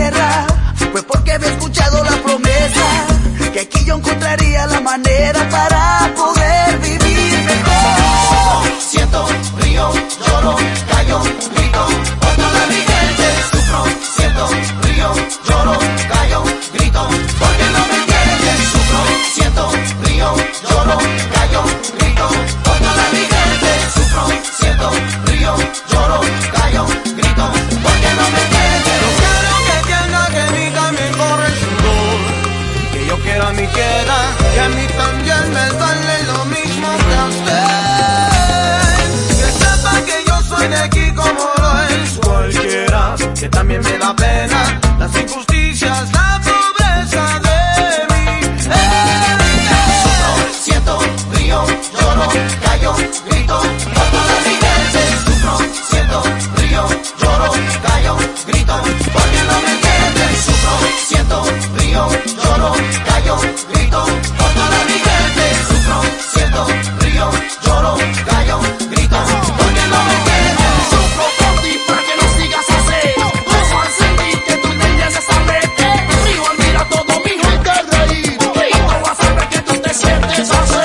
tierra, fue porque había escuchado la promesa que aquí yo encontraría la manera para poder vivir mejor. Siento, río, lloro, callo, grito, por toda mi gente. Sufro, siento, río, lloro, callo, grito, porque no me entienden. Sufro, siento, río, lloro, callo, grito, por toda mi gente. Sufro, siento, río, lloro, callo, grito, porque no me entienden. No quiero que entienda que a mí también corre el sudor, que yo quiera mi quiera, que a mí también me duele lo mismo que a usted. Que sepa que yo soy de aquí como lo es cualquiera, que también me da pena las injusticias, la pobreza de mí. Sufro, siento, río, lloro, callo, grito, por toda mi gente. Sufro, siento, río, lloro, callo, grito, porque no me entienden. Sufro, siento, río, lloro, callo, grito, por toda mi gente. Sufro, siento, río, lloro, callo, grito, porque no me entienden. Sufro por ti para que no sigas así. Gozo al sentir que tú entiendes esa mente. Río al mirar todo mi gente reír. Grito a saber que tú te sientes así.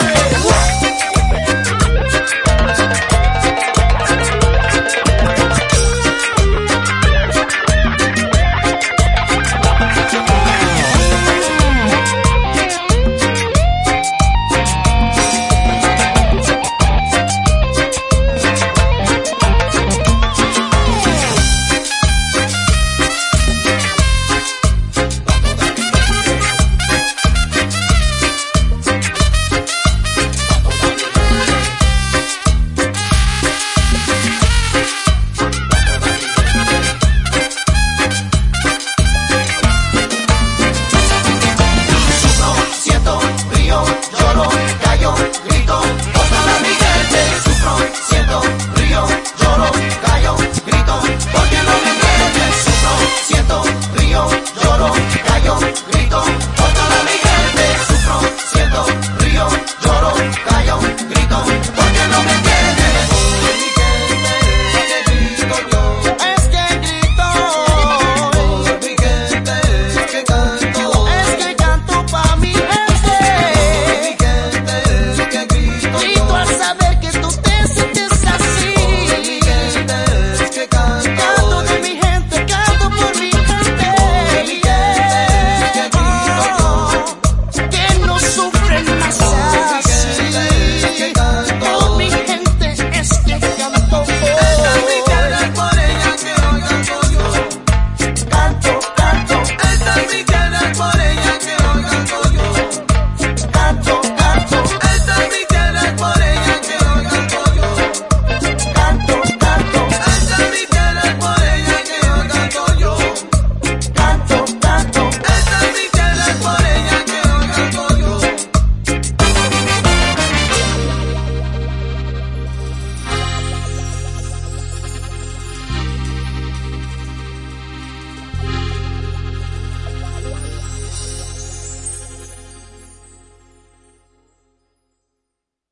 Sufro, siento, río, lloro, callo, grito, por toda mi gente. Sufro, siento, río, lloro, callo, grito, porque no me entienden. Sufro, siento, río, lloro, callo, grito,